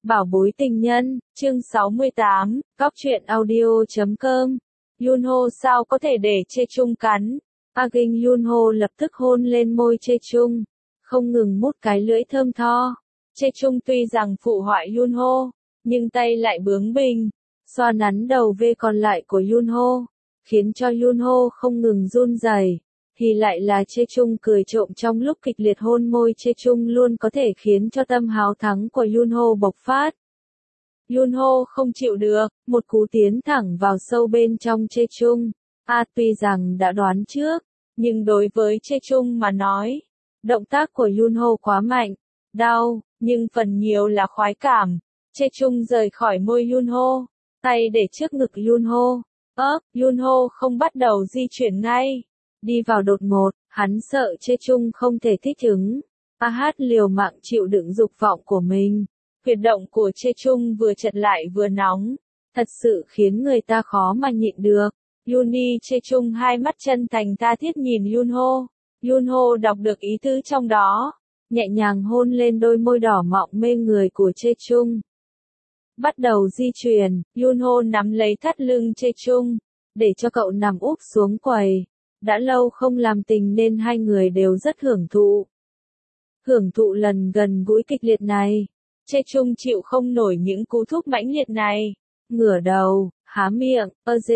Bảo bối tình nhân, chương 68, góc truyện audio.com. Yunho sao có thể để Chae-chung cắn? Agin Yunho lập tức hôn lên môi Chae-chung, không ngừng mút cái lưỡi thơm tho. Chae-chung tuy rằng phụ họa Yunho, nhưng tay lại bướng bỉnh, xoa nắn đầu V còn lại của Yunho, khiến cho Yunho không ngừng run rẩy. Thì lại là Chae-chung cười trộm trong lúc kịch liệt hôn môi Chae-chung luôn có thể khiến cho tâm háo thắng của Yunho bộc phát. Yunho không chịu được, một cú tiến thẳng vào sâu bên trong Chae-chung. Tuy rằng đã đoán trước, nhưng đối với Chae-chung mà nói, động tác của Yunho quá mạnh, đau, nhưng phần nhiều là khoái cảm. Chae-chung rời khỏi môi Yunho, tay để trước ngực Yunho. Yunho không bắt đầu di chuyển ngay. Đi vào đột ngột, hắn sợ Chae-chung không thể thích ứng. Liều mạng chịu đựng dục vọng của mình. Huyệt động của Chae-chung vừa chật lại vừa nóng, thật sự khiến người ta khó mà nhịn được. Yuni Chae-chung hai mắt chân thành tha thiết nhìn Yunho. Yunho đọc được ý tứ trong đó, nhẹ nhàng hôn lên đôi môi đỏ mọng mê người của Chae-chung. Bắt đầu di chuyển, Yunho nắm lấy thắt lưng Chae-chung, để cho cậu nằm úp xuống quầy. Đã lâu không làm tình nên hai người đều rất hưởng thụ. Hưởng thụ lần gần gũi kịch liệt này. Chae-chung chịu không nổi những cú thúc mãnh liệt này. Ngửa đầu, há miệng,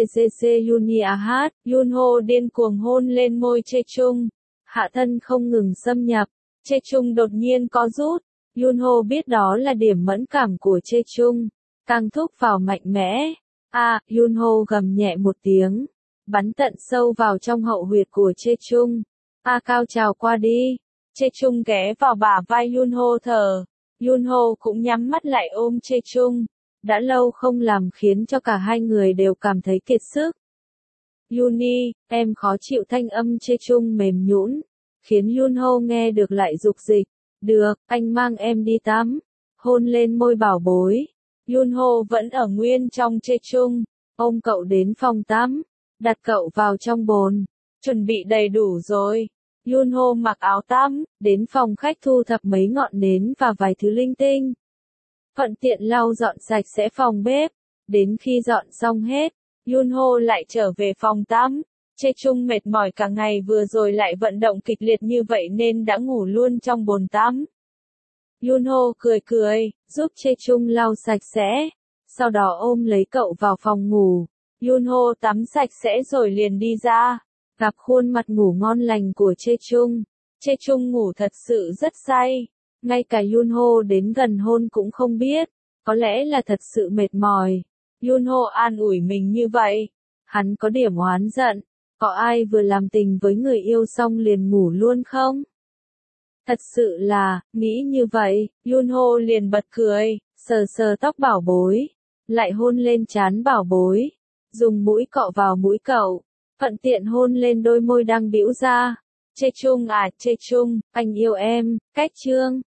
Yunho điên cuồng hôn lên môi Chae-chung. Hạ thân không ngừng xâm nhập. Chae-chung đột nhiên co rút. Yunho biết đó là điểm mẫn cảm của Chae-chung. Càng thúc vào mạnh mẽ. Yunho gầm nhẹ một tiếng, bắn tận sâu vào trong hậu huyệt của Chae-chung. Cao trào qua đi. Chae-chung ghé vào bả vai Yunho thở. Yunho cũng nhắm mắt lại ôm Chae-chung. Đã lâu không làm khiến cho cả hai người đều cảm thấy kiệt sức. Yuni, em khó chịu, thanh âm Chae-chung mềm nhũn, khiến Yunho nghe được lại dục dịch. Được, anh mang em đi tắm. Hôn lên môi bảo bối. Yunho vẫn ở nguyên trong Chae-chung, ôm cậu đến phòng tắm, đặt cậu vào trong bồn. Chuẩn bị đầy đủ rồi. Yunho mặc áo tắm, đến phòng khách thu thập mấy ngọn nến và vài thứ linh tinh. Thuận tiện lau dọn sạch sẽ phòng bếp. Đến khi dọn xong hết, Yunho lại trở về phòng tắm. Chae-chung mệt mỏi cả ngày vừa rồi lại vận động kịch liệt như vậy nên đã ngủ luôn trong bồn tắm. Yunho cười cười, giúp Chae-chung lau sạch sẽ, sau đó ôm lấy cậu vào phòng ngủ. Yunho tắm sạch sẽ rồi liền đi ra, gặp khuôn mặt ngủ ngon lành của Chae-chung. Chae-chung ngủ thật sự rất say, ngay cả Yunho đến gần hôn cũng không biết, có lẽ là thật sự mệt mỏi. Yunho an ủi mình như vậy, hắn có điểm oán giận, có ai vừa làm tình với người yêu xong liền ngủ luôn không? Thật sự là, nghĩ như vậy, Yunho liền bật cười, sờ sờ tóc bảo bối, lại hôn lên trán bảo bối, dùng mũi cọ vào mũi cậu, thuận tiện hôn lên đôi môi đang bĩu ra. Chae-chung Chae-chung, anh yêu em, cách chương.